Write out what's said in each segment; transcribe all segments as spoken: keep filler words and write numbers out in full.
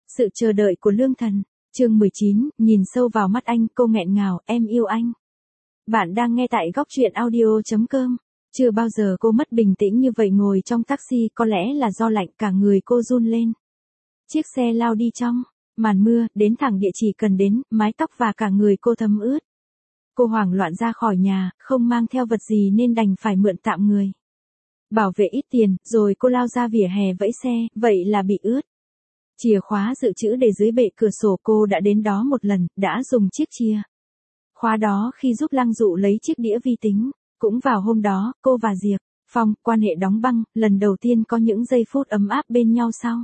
Sự chờ đợi của Lương Thần. Chương mười chín, nhìn sâu vào mắt anh, cô nghẹn ngào, em yêu anh. Bạn đang nghe tại góc truyện audio chấm com. Chưa bao giờ cô mất bình tĩnh như vậy, ngồi trong taxi, có lẽ là do lạnh cả người cô run lên. Chiếc xe lao đi trong màn mưa, đến thẳng địa chỉ cần đến, mái tóc và cả người cô thấm ướt. Cô hoảng loạn ra khỏi nhà, không mang theo vật gì nên đành phải mượn tạm người. Bảo vệ ít tiền, rồi cô lao ra vỉa hè vẫy xe, vậy là bị ướt. Chìa khóa dự trữ để dưới bệ cửa sổ, cô đã đến đó một lần, đã dùng chiếc chìa khóa đó khi giúp Lăng Dụ lấy chiếc đĩa vi tính. Cũng vào hôm đó, cô và Diệp Phong, quan hệ đóng băng, lần đầu tiên có những giây phút ấm áp bên nhau sau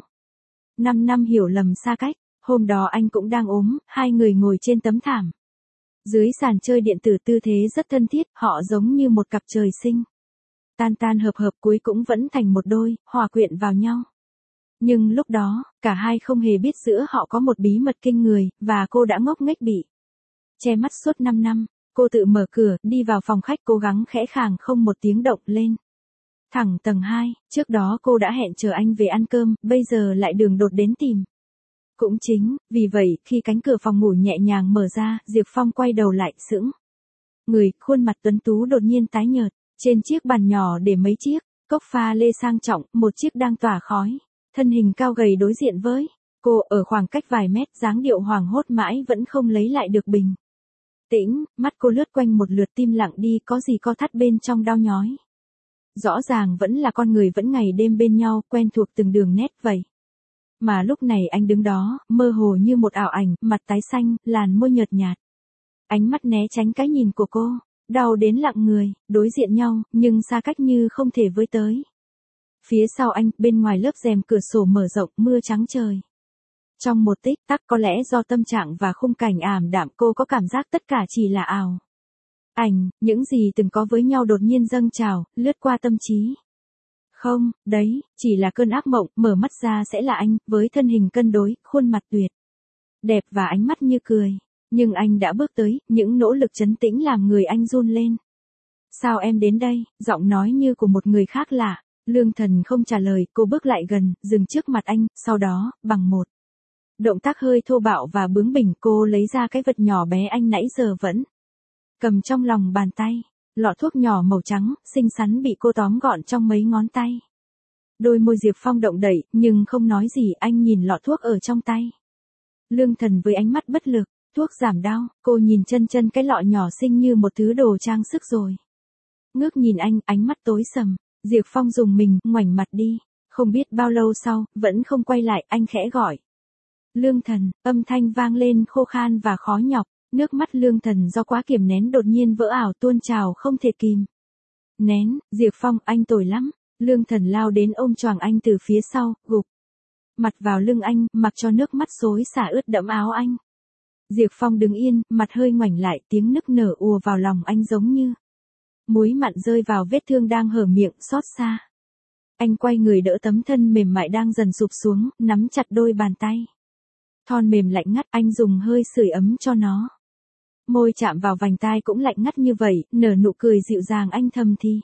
năm năm hiểu lầm xa cách. Hôm đó anh cũng đang ốm, hai người ngồi trên tấm thảm dưới sàn chơi điện tử, tư thế rất thân thiết, họ giống như một cặp trời sinh. Tan tan hợp hợp, cuối cũng vẫn thành một đôi, hòa quyện vào nhau. Nhưng lúc đó, cả hai không hề biết giữa họ có một bí mật kinh người, và cô đã ngốc nghếch bị che mắt suốt năm năm. Cô tự mở cửa, đi vào phòng khách, cố gắng khẽ khàng không một tiếng động lên thẳng tầng hai, trước đó cô đã hẹn chờ anh về ăn cơm, bây giờ lại đường đột đến tìm. Cũng chính vì vậy, khi cánh cửa phòng ngủ nhẹ nhàng mở ra, Diệp Phong quay đầu lại, sững người, khuôn mặt tuấn tú đột nhiên tái nhợt. Trên chiếc bàn nhỏ để mấy chiếc cốc pha lê sang trọng, một chiếc đang tỏa khói. Thân hình cao gầy đối diện với cô, ở khoảng cách vài mét, dáng điệu hoảng hốt mãi vẫn không lấy lại được bình tĩnh. Mắt cô lướt quanh một lượt, tim lặng đi, có gì co thắt bên trong đau nhói. Rõ ràng vẫn là con người, vẫn ngày đêm bên nhau, quen thuộc từng đường nét vậy. Mà lúc này anh đứng đó, mơ hồ như một ảo ảnh, mặt tái xanh, làn môi nhợt nhạt. Ánh mắt né tránh cái nhìn của cô, đau đến lặng người, đối diện nhau, nhưng xa cách như không thể với tới. Phía sau anh, bên ngoài lớp rèm cửa sổ mở rộng, mưa trắng trời. Trong một tích tắc, có lẽ do tâm trạng và khung cảnh ảm đạm, cô có cảm giác tất cả chỉ là ảo ảnh, những gì từng có với nhau đột nhiên dâng trào, lướt qua tâm trí. Không, đấy, chỉ là cơn ác mộng, mở mắt ra sẽ là anh, với thân hình cân đối, khuôn mặt tuyệt đẹp và ánh mắt như cười. Nhưng anh đã bước tới, những nỗ lực trấn tĩnh làm người anh run lên. Sao em đến đây? Giọng nói như của một người khác lạ. Lương Thần không trả lời, cô bước lại gần, dừng trước mặt anh, sau đó, bằng một động tác hơi thô bạo và bướng bỉnh, cô lấy ra cái vật nhỏ bé anh nãy giờ vẫn cầm trong lòng bàn tay. Lọ thuốc nhỏ màu trắng, xinh xắn bị cô tóm gọn trong mấy ngón tay. Đôi môi Diệp Phong động đậy, nhưng không nói gì, anh nhìn lọ thuốc ở trong tay Lương Thần với ánh mắt bất lực. Thuốc giảm đau, cô nhìn chân chân cái lọ nhỏ xinh như một thứ đồ trang sức rồi. Ngước nhìn anh, ánh mắt tối sầm. Diệp Phong dùng mình, ngoảnh mặt đi. Không biết bao lâu sau, vẫn không quay lại, anh khẽ gọi. Lương Thần, âm thanh vang lên khô khan và khó nhọc. Nước mắt Lương Thần do quá kiềm nén đột nhiên vỡ ảo tuôn trào không thể kìm nén. Diệp Phong, anh tồi lắm. Lương Thần lao đến ôm choàng anh từ phía sau, gục mặt vào lưng anh, mặc cho nước mắt xối xả ướt đẫm áo anh. Diệp Phong đứng yên, mặt hơi ngoảnh lại, tiếng nức nở ùa vào lòng anh giống như muối mặn rơi vào vết thương đang hở miệng, xót xa. Anh quay người đỡ tấm thân mềm mại đang dần sụp xuống, nắm chặt đôi bàn tay thon mềm lạnh ngắt, anh dùng hơi sưởi ấm cho nó. Môi chạm vào vành tai cũng lạnh ngắt như vậy, nở nụ cười dịu dàng, anh thầm thì.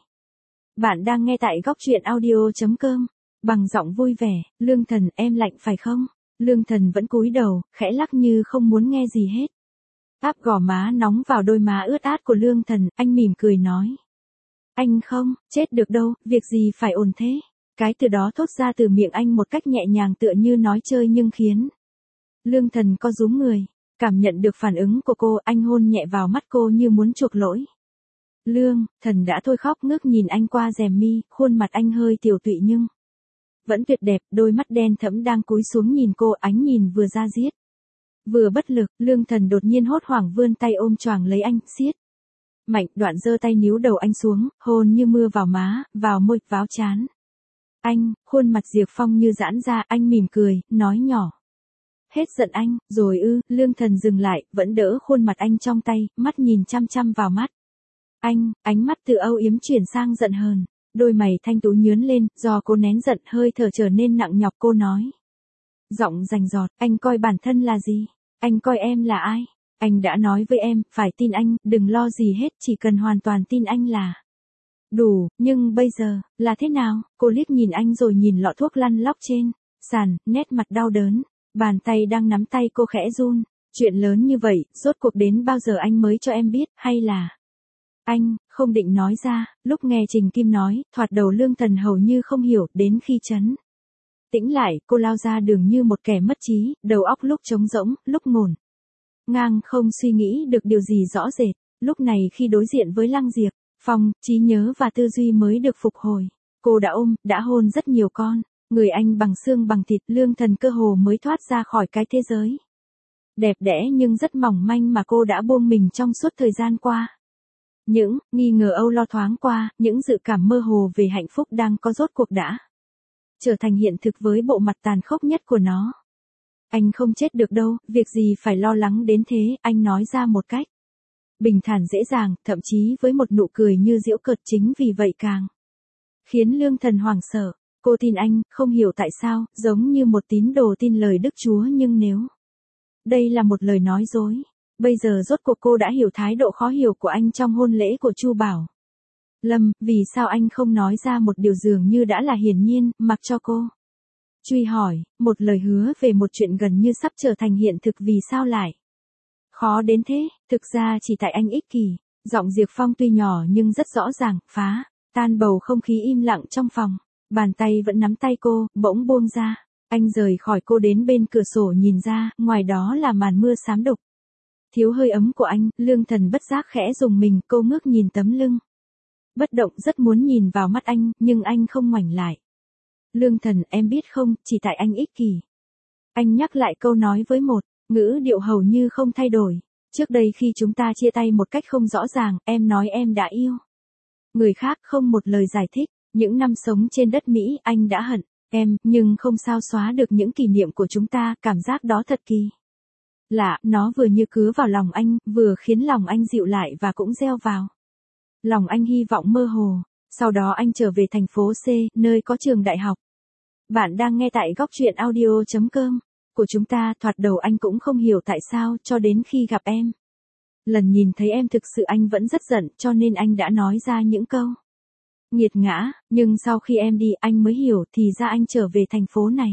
Bạn đang nghe tại góc truyện audio chấm com. Bằng giọng vui vẻ, Lương Thần, em lạnh phải không? Lương Thần vẫn cúi đầu, khẽ lắc như không muốn nghe gì hết. Áp gò má nóng vào đôi má ướt át của Lương Thần, anh mỉm cười nói. Anh không, chết được đâu, việc gì phải ổn thế. Cái từ đó thốt ra từ miệng anh một cách nhẹ nhàng tựa như nói chơi nhưng khiến Lương Thần co rúm người. Cảm nhận được phản ứng của cô, anh hôn nhẹ vào mắt cô như muốn chuộc lỗi. Lương Thần đã thôi khóc, ngước nhìn anh qua rèm mi, khuôn mặt anh hơi tiều tụy nhưng vẫn tuyệt đẹp, đôi mắt đen thẫm đang cúi xuống nhìn cô, ánh nhìn vừa da diết vừa bất lực. Lương Thần đột nhiên hốt hoảng vươn tay ôm choàng lấy anh, siết mạnh, đoạn giơ tay níu đầu anh xuống, hôn như mưa vào má, vào môi, vào trán anh. Khuôn mặt Diệp Phong như giãn ra, anh mỉm cười, nói nhỏ. Hết giận anh, rồi ư? Lương Thần dừng lại, vẫn đỡ khuôn mặt anh trong tay, mắt nhìn chăm chăm vào mắt anh, ánh mắt từ âu yếm chuyển sang giận hờn. Đôi mày thanh tú nhướn lên, do cô nén giận, hơi thở trở nên nặng nhọc, cô nói. Giọng rành rọt, anh coi bản thân là gì? Anh coi em là ai? Anh đã nói với em, phải tin anh, đừng lo gì hết, chỉ cần hoàn toàn tin anh là đủ, nhưng bây giờ, là thế nào? Cô liếc nhìn anh rồi nhìn lọ thuốc lăn lóc trên sàn, nét mặt đau đớn. Bàn tay đang nắm tay cô khẽ run. Chuyện lớn như vậy, rốt cuộc đến bao giờ anh mới cho em biết, hay là... Anh, không định nói ra, lúc nghe Trình Kim nói, thoạt đầu Lương Thần hầu như không hiểu, đến khi chấn. Tĩnh lại, cô lao ra đường như một kẻ mất trí, đầu óc lúc trống rỗng, lúc ngổn ngang không suy nghĩ được điều gì rõ rệt. Lúc này khi đối diện với Lăng Diệp, Phong, trí nhớ và tư duy mới được phục hồi. Cô đã ôm, đã hôn rất nhiều con. Người anh bằng xương bằng thịt, Lương Thần cơ hồ mới thoát ra khỏi cái thế giới đẹp đẽ nhưng rất mỏng manh mà cô đã buông mình trong suốt thời gian qua. Những nghi ngờ âu lo thoáng qua, những dự cảm mơ hồ về hạnh phúc đang có rốt cuộc đã trở thành hiện thực với bộ mặt tàn khốc nhất của nó. Anh không chết được đâu, việc gì phải lo lắng đến thế, anh nói ra một cách bình thản dễ dàng, thậm chí với một nụ cười như giễu cợt, chính vì vậy càng khiến Lương Thần hoảng sợ. Cô tin anh, không hiểu tại sao, giống như một tín đồ tin lời Đức Chúa, nhưng nếu đây là một lời nói dối. Bây giờ rốt cuộc cô đã hiểu thái độ khó hiểu của anh trong hôn lễ của Chu Bảo Lâm, vì sao anh không nói ra một điều dường như đã là hiển nhiên, mặc cho cô truy hỏi, một lời hứa về một chuyện gần như sắp trở thành hiện thực, vì sao lại khó đến thế? Thực ra chỉ tại anh ích kỷ. Giọng Diệp Phong tuy nhỏ nhưng rất rõ ràng, phá tan bầu không khí im lặng trong phòng. Bàn tay vẫn nắm tay cô, bỗng buông ra. Anh rời khỏi cô đến bên cửa sổ nhìn ra, ngoài đó là màn mưa xám đục. Thiếu hơi ấm của anh, Lương Thần bất giác khẽ rùng mình, cô ngước nhìn tấm lưng bất động, rất muốn nhìn vào mắt anh, nhưng anh không ngoảnh lại. Lương Thần, em biết không, chỉ tại anh ích kỷ. Anh nhắc lại câu nói với một ngữ điệu hầu như không thay đổi. Trước đây khi chúng ta chia tay một cách không rõ ràng, em nói em đã yêu người khác, không một lời giải thích. Những năm sống trên đất Mỹ, anh đã hận em, nhưng không sao xóa được những kỷ niệm của chúng ta. Cảm giác đó thật kỳ lạ, nó vừa như cứa vào lòng anh, vừa khiến lòng anh dịu lại và cũng gieo vào lòng anh hy vọng mơ hồ. Sau đó anh trở về thành phố C, nơi có trường đại học. Bạn đang nghe tại góc truyện audio chấm com của chúng ta. Thoạt đầu anh cũng không hiểu tại sao, cho đến khi gặp em. Lần nhìn thấy em thực sự anh vẫn rất giận, cho nên anh đã nói ra những câu nghiệt ngã, nhưng sau khi em đi anh mới hiểu, thì ra anh trở về thành phố này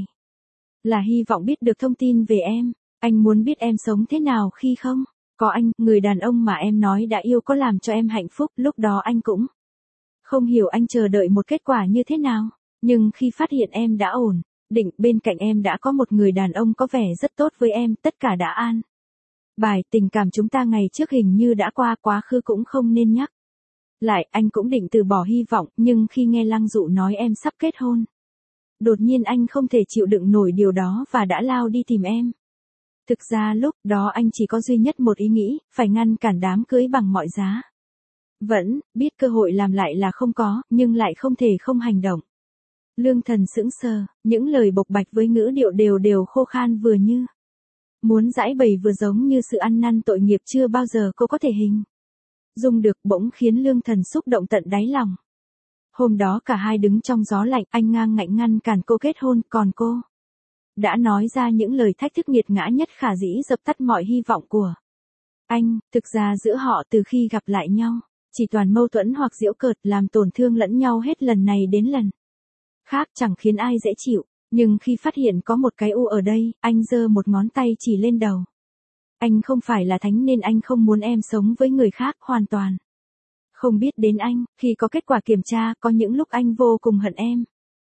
là hy vọng biết được thông tin về em. Anh muốn biết em sống thế nào khi không có anh, người đàn ông mà em nói đã yêu có làm cho em hạnh phúc. Lúc đó anh cũng không hiểu anh chờ đợi một kết quả như thế nào. Nhưng khi phát hiện em đã ổn định, bên cạnh em đã có một người đàn ông có vẻ rất tốt với em, tất cả đã an bài. Tình cảm chúng ta ngày trước hình như đã qua, quá khứ cũng không nên nhắc lại. Anh cũng định từ bỏ hy vọng, nhưng khi nghe Lăng Dụ nói em sắp kết hôn, đột nhiên anh không thể chịu đựng nổi điều đó và đã lao đi tìm em. Thực ra lúc đó anh chỉ có duy nhất một ý nghĩ, phải ngăn cản đám cưới bằng mọi giá. Vẫn biết cơ hội làm lại là không có, nhưng lại không thể không hành động. Lương Thần sững sờ, những lời bộc bạch với ngữ điệu đều đều khô khan, vừa như muốn giãi bày, vừa giống như sự ăn năn tội nghiệp chưa bao giờ cô có thể hình dung được, bỗng khiến Lương Thần xúc động tận đáy lòng. Hôm đó cả hai đứng trong gió lạnh, anh ngang ngạnh ngăn cản cô kết hôn, còn cô đã nói ra những lời thách thức nghiệt ngã nhất khả dĩ, dập tắt mọi hy vọng của anh. Thực ra giữa họ từ khi gặp lại nhau, chỉ toàn mâu thuẫn hoặc giễu cợt, làm tổn thương lẫn nhau hết lần này đến lần khác, chẳng khiến ai dễ chịu. Nhưng khi phát hiện có một cái u ở đây, anh giơ một ngón tay chỉ lên đầu. Anh không phải là thánh nên anh không muốn em sống với người khác, hoàn toàn không biết đến anh. Khi có kết quả kiểm tra, có những lúc anh vô cùng hận em.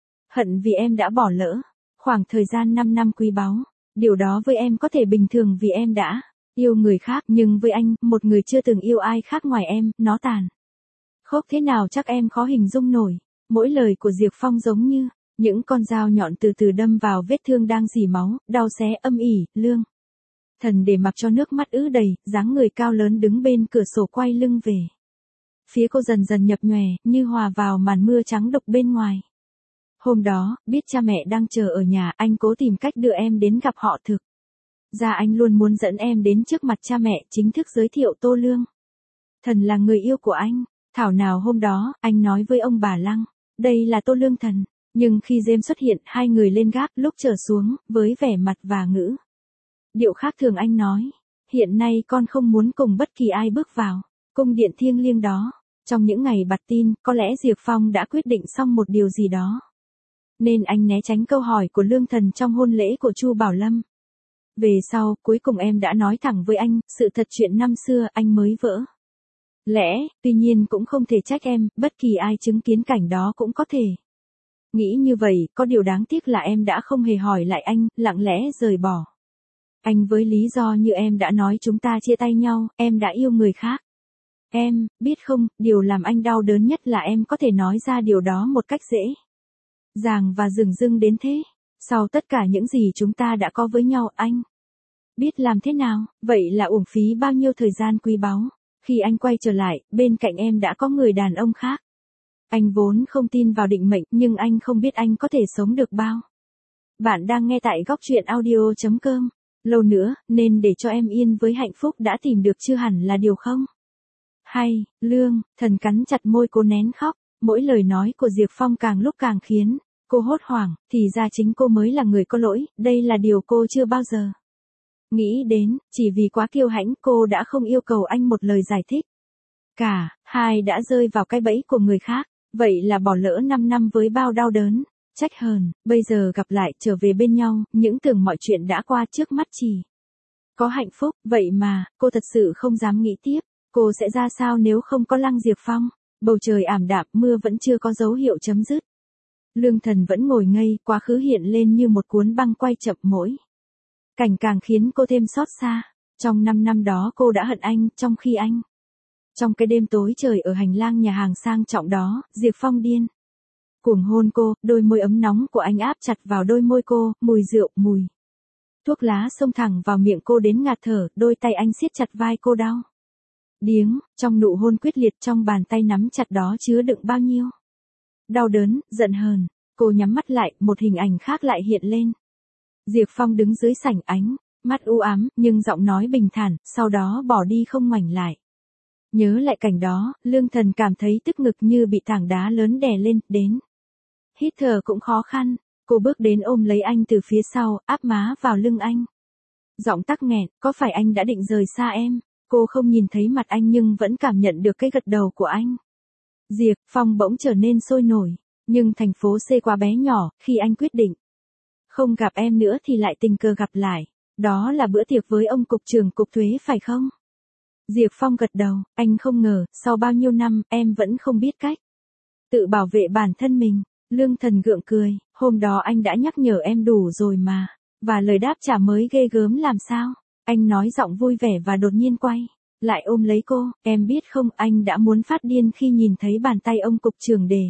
Hận vì em đã bỏ lỡ khoảng thời gian năm năm quý báu. Điều đó với em có thể bình thường vì em đã yêu người khác, nhưng với anh, một người chưa từng yêu ai khác ngoài em, nó tàn khốc thế nào chắc em khó hình dung nổi. Mỗi lời của Diệp Phong giống như những con dao nhọn từ từ đâm vào vết thương đang rỉ máu, đau xé âm ỉ. Lương Thần để mặc cho nước mắt ứ đầy, dáng người cao lớn đứng bên cửa sổ quay lưng về phía cô, dần dần nhập nhòe, như hòa vào màn mưa trắng đục bên ngoài. Hôm đó, biết cha mẹ đang chờ ở nhà, anh cố tìm cách đưa em đến gặp họ. Thực ra anh luôn muốn dẫn em đến trước mặt cha mẹ, chính thức giới thiệu Tô Lương Thần là người yêu của anh. Thảo nào hôm đó, anh nói với ông bà Lăng, đây là Tô Lương Thần. Nhưng khi James xuất hiện, hai người lên gác, lúc trở xuống, với vẻ mặt và ngữ điệu khác thường anh nói, hiện nay con không muốn cùng bất kỳ ai bước vào cung điện thiêng liêng đó. Trong những ngày bặt tin, có lẽ Diệp Phong đã quyết định xong một điều gì đó, nên anh né tránh câu hỏi của Lương Thần trong hôn lễ của Chu Bảo Lâm. Về sau, cuối cùng em đã nói thẳng với anh, sự thật chuyện năm xưa anh mới vỡ lẽ, tuy nhiên cũng không thể trách em, bất kỳ ai chứng kiến cảnh đó cũng có thể nghĩ như vậy, có điều đáng tiếc là em đã không hề hỏi lại anh, lặng lẽ rời bỏ anh với lý do như em đã nói chúng ta chia tay nhau, em đã yêu người khác. Em, biết không, điều làm anh đau đớn nhất là em có thể nói ra điều đó một cách dễ dàng và dửng dưng đến thế. Sau tất cả những gì chúng ta đã có với nhau, anh biết làm thế nào, vậy là uổng phí bao nhiêu thời gian quý báu. Khi anh quay trở lại, bên cạnh em đã có người đàn ông khác. Anh vốn không tin vào định mệnh, nhưng anh không biết anh có thể sống được bao. Bạn đang nghe tại góc truyện audio chấm com. Lâu nữa, nên để cho em yên với hạnh phúc đã tìm được chưa hẳn là điều không hay. Lương Thần cắn chặt môi cô nén khóc, mỗi lời nói của Diệp Phong càng lúc càng khiến cô hốt hoảng, thì ra chính cô mới là người có lỗi, đây là điều cô chưa bao giờ nghĩ đến, chỉ vì quá kiêu hãnh cô đã không yêu cầu anh một lời giải thích. Cả hai đã rơi vào cái bẫy của người khác, vậy là bỏ lỡ năm năm với bao đau đớn, trách hờn, bây giờ gặp lại trở về bên nhau, những tưởng mọi chuyện đã qua trước mắt chỉ có hạnh phúc, vậy mà, cô thật sự không dám nghĩ tiếp, cô sẽ ra sao nếu không có Lăng Diệp Phong. Bầu trời ảm đạm, mưa vẫn chưa có dấu hiệu chấm dứt. Lương Thần vẫn ngồi ngây, quá khứ hiện lên như một cuốn băng quay chậm mỗi cảnh càng khiến cô thêm xót xa. Trong năm năm đó cô đã hận anh, trong khi anh trong cái đêm tối trời ở hành lang nhà hàng sang trọng đó, Diệp Phong điên cuồng hôn cô, đôi môi ấm nóng của anh áp chặt vào đôi môi cô, mùi rượu, mùi thuốc lá xông thẳng vào miệng cô đến ngạt thở, đôi tay anh siết chặt vai cô đau điếng, trong nụ hôn quyết liệt, trong bàn tay nắm chặt đó chứa đựng bao nhiêu đau đớn, giận hờn. Cô nhắm mắt lại, một hình ảnh khác lại hiện lên. Diệp Phong đứng dưới sảnh, ánh mắt u ám, nhưng giọng nói bình thản, sau đó bỏ đi không ngoảnh lại. Nhớ lại cảnh đó, Lương Thần cảm thấy tức ngực như bị tảng đá lớn đè lên, đến hít thở cũng khó khăn. Cô bước đến ôm lấy anh từ phía sau, áp má vào lưng anh. Giọng tắc nghẹn, có phải anh đã định rời xa em? Cô không nhìn thấy mặt anh nhưng vẫn cảm nhận được cái gật đầu của anh. Diệp Phong bỗng trở nên sôi nổi, nhưng thành phố C quá bé nhỏ, khi anh quyết định không gặp em nữa thì lại tình cờ gặp lại. Đó là bữa tiệc với ông cục trưởng cục thuế phải không? Diệp Phong gật đầu, anh không ngờ, sau bao nhiêu năm, em vẫn không biết cách tự bảo vệ bản thân mình. Lương Thần gượng cười, hôm đó anh đã nhắc nhở em đủ rồi mà. Và lời đáp trả mới ghê gớm làm sao? Anh nói giọng vui vẻ và đột nhiên quay lại ôm lấy cô, em biết không, anh đã muốn phát điên khi nhìn thấy bàn tay ông cục trưởng đề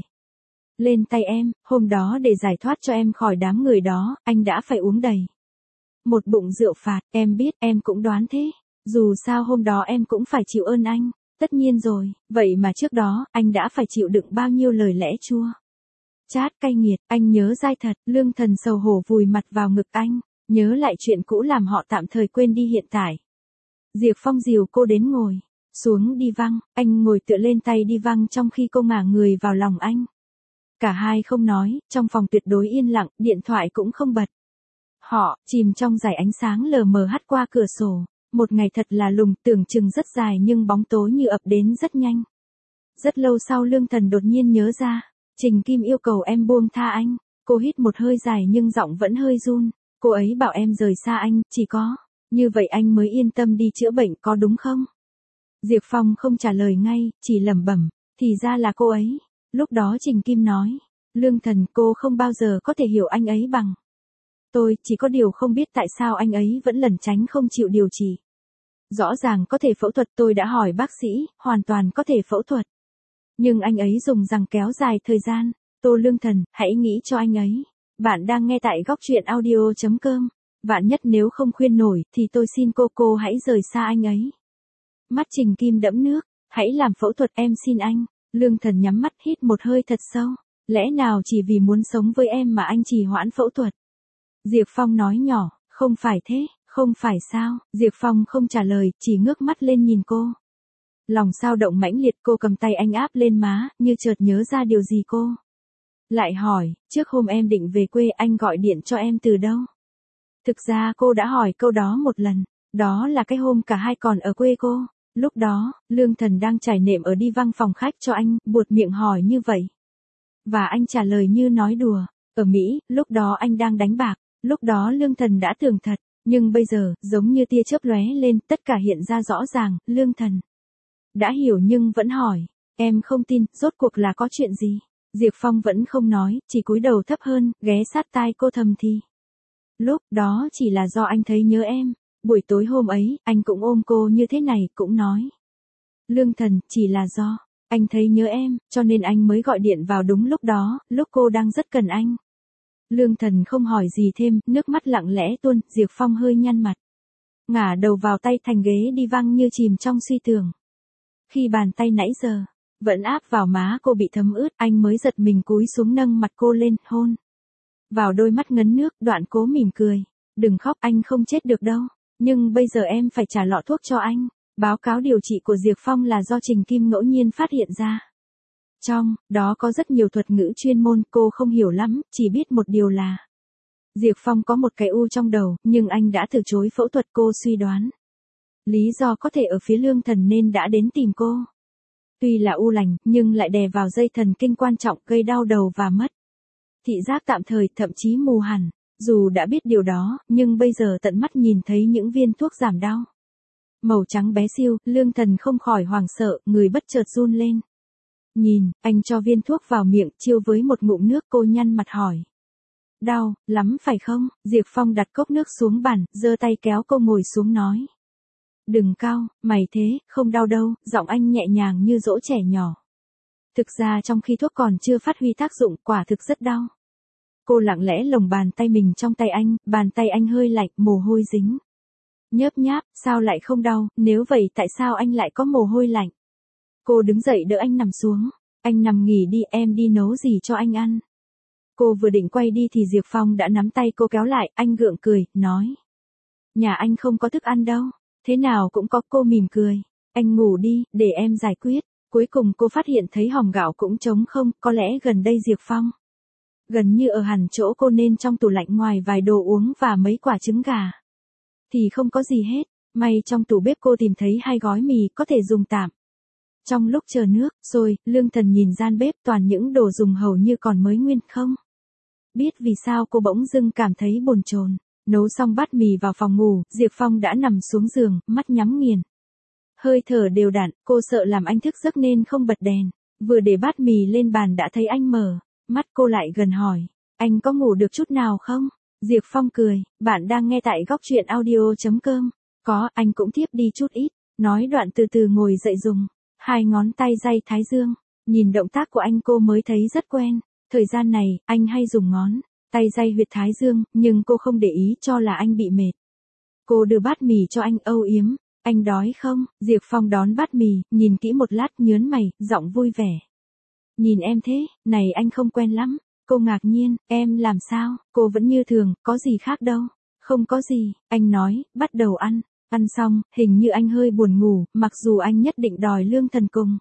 lên tay em, hôm đó để giải thoát cho em khỏi đám người đó, anh đã phải uống đầy một bụng rượu phạt, em biết, em cũng đoán thế. Dù sao hôm đó em cũng phải chịu ơn anh, tất nhiên rồi, vậy mà trước đó, anh đã phải chịu đựng bao nhiêu lời lẽ chua chát cay nghiệt, anh nhớ dai thật. Lương Thần sầu hổ vùi mặt vào ngực anh, nhớ lại chuyện cũ làm họ tạm thời quên đi hiện tại. Diệp Phong dìu cô đến ngồi xuống đi văng, anh ngồi tựa lên tay đi văng trong khi cô ngả người vào lòng anh. Cả hai không nói, trong phòng tuyệt đối yên lặng, điện thoại cũng không bật. Họ chìm trong dải ánh sáng lờ mờ hắt qua cửa sổ. Một ngày thật là lùng, tưởng chừng rất dài nhưng bóng tối như ập đến rất nhanh. Rất lâu sau Lương Thần đột nhiên nhớ ra, Trình Kim yêu cầu em buông tha anh. Cô hít một hơi dài nhưng giọng vẫn hơi run. Cô ấy bảo em rời xa anh, chỉ có như vậy anh mới yên tâm đi chữa bệnh, có đúng không? Diệp Phong không trả lời ngay, chỉ lẩm bẩm, thì ra là cô ấy. Lúc đó Trình Kim nói, Lương Thần, cô không bao giờ có thể hiểu anh ấy bằng tôi, chỉ có điều không biết tại sao anh ấy vẫn lẩn tránh không chịu điều trị. Rõ ràng có thể phẫu thuật, tôi đã hỏi bác sĩ, hoàn toàn có thể phẫu thuật. Nhưng anh ấy dùng rằng kéo dài thời gian. Tô Lương Thần, hãy nghĩ cho anh ấy. Bạn đang nghe tại góc truyện audio chấm com. Vạn nhất nếu không khuyên nổi, thì tôi xin cô cô hãy rời xa anh ấy. Mắt Trình Kim đẫm nước, hãy làm phẫu thuật, em xin anh. Lương Thần nhắm mắt hít một hơi thật sâu. Lẽ nào chỉ vì muốn sống với em mà anh trì hoãn phẫu thuật? Diệp Phong nói nhỏ, không phải thế, không phải sao? Diệp Phong không trả lời, chỉ ngước mắt lên nhìn cô. Lòng sao động mãnh liệt, cô cầm tay anh áp lên má, như chợt nhớ ra điều gì cô lại hỏi, trước hôm em định về quê anh gọi điện cho em từ đâu? Thực ra cô đã hỏi câu đó một lần, đó là cái hôm cả hai còn ở quê cô. Lúc đó, Lương Thần đang trải nệm ở đi văng phòng khách cho anh, buột miệng hỏi như vậy. Và anh trả lời như nói đùa, ở Mỹ, lúc đó anh đang đánh bạc, lúc đó Lương Thần đã tưởng thật, Nhưng bây giờ, giống như tia chớp lóe lên, tất cả hiện ra rõ ràng, Lương Thần đã hiểu nhưng vẫn hỏi, em không tin, rốt cuộc là có chuyện gì? Diệp Phong vẫn không nói, chỉ cúi đầu thấp hơn, ghé sát tai cô thầm thì. Lúc đó chỉ là do anh thấy nhớ em, buổi tối hôm ấy, anh cũng ôm cô như thế này, cũng nói. Lương Thần, chỉ là do anh thấy nhớ em, cho nên anh mới gọi điện vào đúng lúc đó, lúc cô đang rất cần anh. Lương Thần không hỏi gì thêm, nước mắt lặng lẽ tuôn, Diệp Phong hơi nhăn mặt. Ngả đầu vào tay thành ghế đi văng như chìm trong suy tưởng. Khi bàn tay nãy giờ vẫn áp vào má cô bị thấm ướt, anh mới giật mình cúi xuống nâng mặt cô lên, hôn vào đôi mắt ngấn nước, Đoạn cố mỉm cười. Đừng khóc, anh không chết được đâu. Nhưng bây giờ em phải trả lọ thuốc cho anh. Báo cáo điều trị của Diệp Phong là do Trình Kim ngẫu nhiên phát hiện ra. Trong đó có rất nhiều thuật ngữ chuyên môn, cô không hiểu lắm, chỉ biết một điều là Diệp Phong có một cái u trong đầu, nhưng anh đã từ chối phẫu thuật. Cô suy đoán lý do có thể ở phía Lương Thần nên đã đến tìm cô. Tuy là u lành, nhưng lại đè vào dây thần kinh quan trọng, gây đau đầu và mất thị giác tạm thời, thậm chí mù hẳn. Dù đã biết điều đó, nhưng bây giờ tận mắt nhìn thấy những viên thuốc giảm đau màu trắng bé xíu, Lương Thần không khỏi hoảng sợ, người bất chợt run lên. Nhìn, anh cho viên thuốc vào miệng, chiêu với một ngụm nước. Cô nhăn mặt hỏi. Đau lắm phải không? Diệp Phong đặt cốc nước xuống bàn, giơ tay kéo cô ngồi xuống nói. Đừng cao, mày thế, không đau đâu, giọng anh nhẹ nhàng như dỗ trẻ nhỏ. Thực ra trong khi thuốc còn chưa phát huy tác dụng, quả thực rất đau. Cô lặng lẽ lồng bàn tay mình trong tay anh, bàn tay anh hơi lạnh, mồ hôi dính nhớp nháp, sao lại không đau, nếu vậy tại sao anh lại có mồ hôi lạnh? Cô đứng dậy đỡ anh nằm xuống. Anh nằm nghỉ đi, em đi nấu gì cho anh ăn. Cô vừa định quay đi thì Diệp Phong đã nắm tay cô kéo lại, anh gượng cười, nói. Nhà anh không có thức ăn đâu. Thế nào cũng có. Cô mỉm cười. Anh ngủ đi, để em giải quyết. Cuối cùng cô phát hiện thấy hòm gạo cũng trống không, có lẽ gần đây Diệp Phong gần như ở hẳn chỗ cô nên trong tủ lạnh ngoài vài đồ uống và mấy quả trứng gà thì không có gì hết. May trong tủ bếp cô tìm thấy hai gói mì có thể dùng tạm. Trong lúc chờ nước sôi, Lương Thần nhìn gian bếp toàn những đồ dùng hầu như còn mới nguyên, không biết vì sao cô bỗng dưng cảm thấy bồn chồn. Nấu xong bát mì vào phòng ngủ, Diệp Phong đã nằm xuống giường, mắt nhắm nghiền. Hơi thở đều đặn, cô sợ làm anh thức giấc nên không bật đèn. Vừa để bát mì lên bàn đã thấy anh mở mắt. Cô lại gần hỏi, anh có ngủ được chút nào không? Diệp Phong cười, bạn đang nghe tại góc truyện audio chấm com. Có, anh cũng thiếp đi chút ít. Nói đoạn từ từ ngồi dậy dùng hai ngón tay day thái dương. Nhìn động tác của anh cô mới thấy rất quen. Thời gian này, anh hay dùng ngón tay day huyệt thái dương, nhưng cô không để ý cho là anh bị mệt. Cô đưa bát mì cho anh, âu yếm. Anh đói không? Diệp Phong đón bát mì, nhìn kỹ một lát, nhớn mày, giọng vui vẻ. Nhìn em thế, này anh không quen lắm. Cô ngạc nhiên, em làm sao? Cô vẫn như thường, có gì khác đâu. Không có gì, anh nói, bắt đầu ăn. Ăn xong, hình như anh hơi buồn ngủ, mặc dù anh nhất định đòi Lương Thần cùng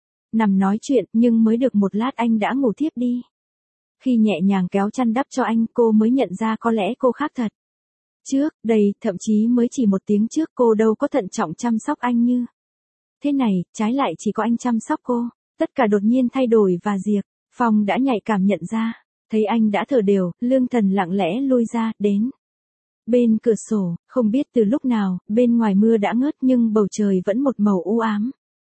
nằm nói chuyện, nhưng mới được một lát anh đã ngủ thiếp đi. Khi nhẹ nhàng kéo chăn đắp cho anh, cô mới nhận ra có lẽ cô khác thật. Trước đây, thậm chí mới chỉ một tiếng trước cô đâu có thận trọng chăm sóc anh như thế này, trái lại chỉ có anh chăm sóc cô. Tất cả đột nhiên thay đổi và Diệp Phong đã nhạy cảm nhận ra. Thấy anh đã thở đều, Lương Thần lặng lẽ lui ra, đến bên cửa sổ. Không biết từ lúc nào, bên ngoài mưa đã ngớt nhưng bầu trời vẫn một màu u ám.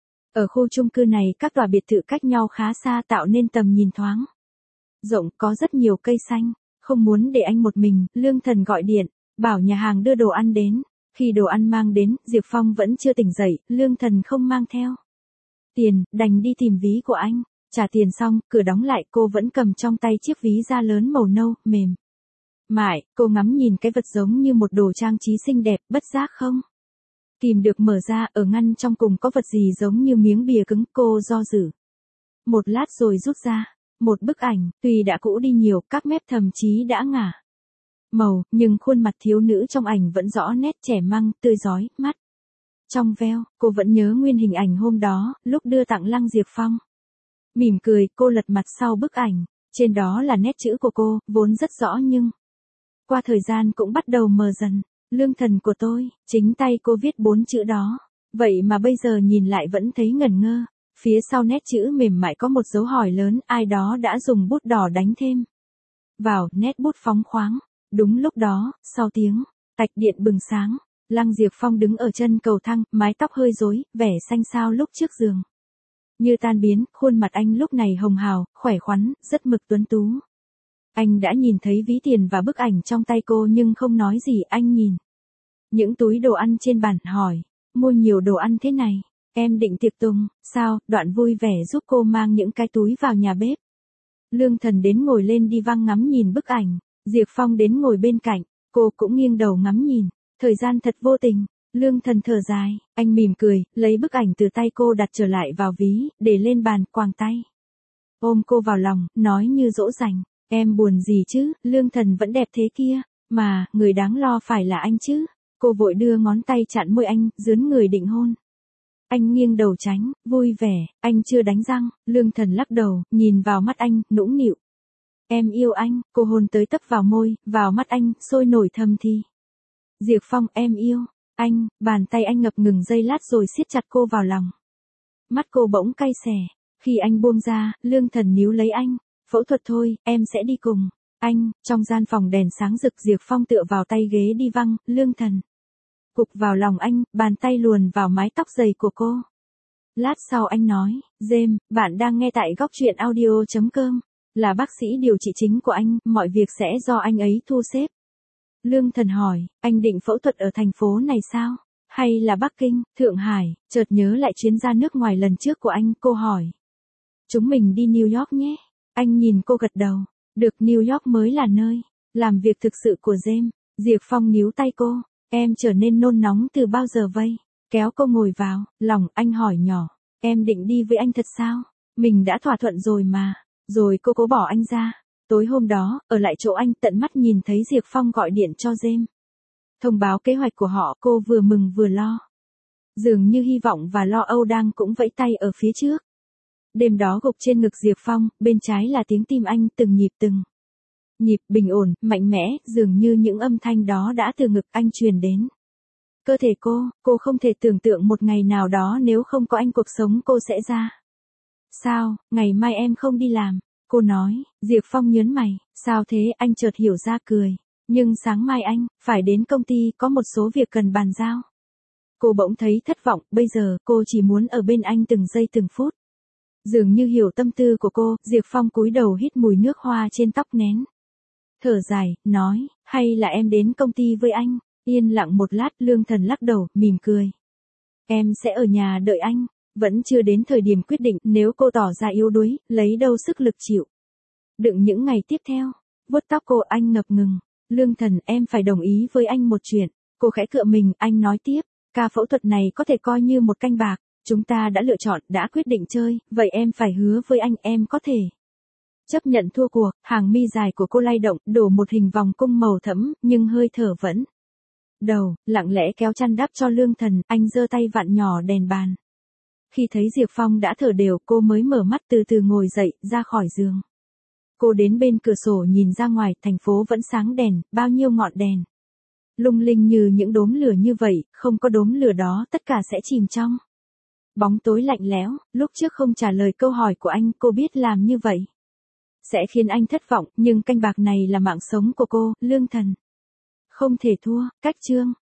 Ở khu chung cư này các tòa biệt thự cách nhau khá xa tạo nên tầm nhìn thoáng rộng, có rất nhiều cây xanh. Không muốn để anh một mình, Lương Thần gọi điện, bảo nhà hàng đưa đồ ăn đến. Khi đồ ăn mang đến, Diệp Phong vẫn chưa tỉnh dậy, Lương Thần không mang theo tiền, đành đi tìm ví của anh. Trả tiền xong, cửa đóng lại, cô vẫn cầm trong tay chiếc ví da lớn màu nâu, mềm mại. Cô ngắm nhìn cái vật giống như một đồ trang trí xinh đẹp, bất giác không kìm được mở ra. Ở ngăn trong cùng có vật gì giống như miếng bìa cứng. Cô do dự một lát rồi rút ra một bức ảnh, tuy đã cũ đi nhiều, các mép thậm chí đã ngả màu, nhưng khuôn mặt thiếu nữ trong ảnh vẫn rõ nét, trẻ măng, tươi rói, mắt trong veo. Cô vẫn nhớ nguyên hình ảnh hôm đó, lúc đưa tặng Lăng Diệp Phong. Mỉm cười, cô lật mặt sau bức ảnh. Trên đó là nét chữ của cô, vốn rất rõ nhưng qua thời gian cũng bắt đầu mờ dần. Lương Thần của tôi, chính tay cô viết bốn chữ đó. Vậy mà bây giờ nhìn lại vẫn thấy ngẩn ngơ. Phía sau nét chữ mềm mại có một dấu hỏi lớn, ai đó đã dùng bút đỏ đánh thêm vào, nét bút phóng khoáng. Đúng lúc đó, sau tiếng Tạch điện bừng sáng, Lăng Diệp Phong đứng ở chân cầu thang, mái tóc hơi rối, vẻ xanh xao lúc trước giường như tan biến, khuôn mặt anh lúc này hồng hào, khỏe khoắn, rất mực tuấn tú. Anh đã nhìn thấy ví tiền và bức ảnh trong tay cô nhưng không nói gì. Anh nhìn những túi đồ ăn trên bàn, hỏi, mua nhiều đồ ăn thế này, em định tiệc tùng, sao? Đoạn vui vẻ giúp cô mang những cái túi vào nhà bếp. Lương Thần đến ngồi lên đi văng ngắm nhìn bức ảnh, Diệp Phong đến ngồi bên cạnh, cô cũng nghiêng đầu ngắm nhìn, thời gian thật vô tình. Lương Thần thở dài, anh mỉm cười, lấy bức ảnh từ tay cô đặt trở lại vào ví, để lên bàn, quàng tay. Ôm cô vào lòng, nói như dỗ dành, em buồn gì chứ, Lương Thần vẫn đẹp thế kia, mà, người đáng lo phải là anh chứ. Cô vội đưa ngón tay chặn môi anh, dướn người định hôn. Anh nghiêng đầu tránh, vui vẻ, anh chưa đánh răng. Lương Thần lắc đầu, nhìn vào mắt anh, nũng nịu. Em yêu anh, cô hôn tới tấp vào môi, vào mắt anh, sôi nổi thầm thì. Diệp Phong, em yêu anh, bàn tay anh ngập ngừng giây lát rồi siết chặt cô vào lòng. Mắt cô bỗng cay xè, khi anh buông ra, Lương Thần níu lấy anh, phẫu thuật thôi, em sẽ đi cùng anh. Trong gian phòng đèn sáng rực, Diệp Phong tựa vào tay ghế đi văng, Lương Thần cục vào lòng anh, bàn tay luồn vào mái tóc dày của cô. Lát sau anh nói, James, bạn đang nghe tại góc truyện audio chấm com, là bác sĩ điều trị chính của anh, mọi việc sẽ do anh ấy thu xếp. Lương Thần hỏi, anh định phẫu thuật ở thành phố này sao? Hay là Bắc Kinh, Thượng Hải? Chợt nhớ lại chuyến ra nước ngoài lần trước của anh, cô hỏi. Chúng mình đi New York nhé. Anh nhìn cô gật đầu. Được, New York mới là nơi làm việc thực sự của James. Diệp Phong níu tay cô. Em trở nên nôn nóng từ bao giờ vậy? Kéo cô ngồi vào lòng, anh hỏi nhỏ. Em định đi với anh thật sao? Mình đã thỏa thuận rồi mà. Rồi cô cố bỏ anh ra. Tối hôm đó, ở lại chỗ anh, tận mắt nhìn thấy Diệp Phong gọi điện cho James. Thông báo kế hoạch của họ, cô vừa mừng vừa lo. Dường như hy vọng và lo âu đang cũng vẫy tay ở phía trước. Đêm đó gục trên ngực Diệp Phong, bên trái là tiếng tim anh từng nhịp từng nhịp bình ổn, mạnh mẽ, dường như những âm thanh đó đã từ ngực anh truyền đến cơ thể cô. Cô không thể tưởng tượng một ngày nào đó nếu không có anh cuộc sống cô sẽ ra sao. Ngày mai em không đi làm, cô nói. Diệp Phong nhớn mày, sao thế? Anh chợt hiểu ra, cười. Nhưng sáng mai anh phải đến công ty, có một số việc cần bàn giao. Cô bỗng thấy thất vọng, bây giờ cô chỉ muốn ở bên anh từng giây từng phút. Dường như hiểu tâm tư của cô, Diệp Phong cúi đầu hít mùi nước hoa trên tóc nén. Thở dài, nói, hay là em đến công ty với anh? Yên lặng một lát, Lương Thần lắc đầu, mỉm cười. Em sẽ ở nhà đợi anh. Vẫn chưa đến thời điểm quyết định, nếu cô tỏ ra yếu đuối, lấy đâu sức lực chịu đựng những ngày tiếp theo. Vuốt tóc cô, anh ngập ngừng. Lương Thần, em phải đồng ý với anh một chuyện. Cô khẽ cựa mình, anh nói tiếp. Ca phẫu thuật này có thể coi như một canh bạc. Chúng ta đã lựa chọn, đã quyết định chơi, vậy em phải hứa với anh em có thể chấp nhận thua cuộc. Hàng mi dài của cô lay động, đổ một hình vòng cung màu thẫm, nhưng hơi thở vẫn đầu, lặng lẽ kéo chăn đắp cho Lương Thần. Anh giơ tay vặn nhỏ đèn bàn. Khi thấy Diệp Phong đã thở đều, cô mới mở mắt, từ từ ngồi dậy, ra khỏi giường. Cô đến bên cửa sổ nhìn ra ngoài, thành phố vẫn sáng đèn, bao nhiêu ngọn đèn lung linh như những đốm lửa như vậy, không có đốm lửa đó tất cả sẽ chìm trong bóng tối lạnh lẽo. Lúc trước không trả lời câu hỏi của anh, cô biết làm như vậy sẽ khiến anh thất vọng, nhưng canh bạc này là mạng sống của cô. Lương Thần không thể thua. Cách chương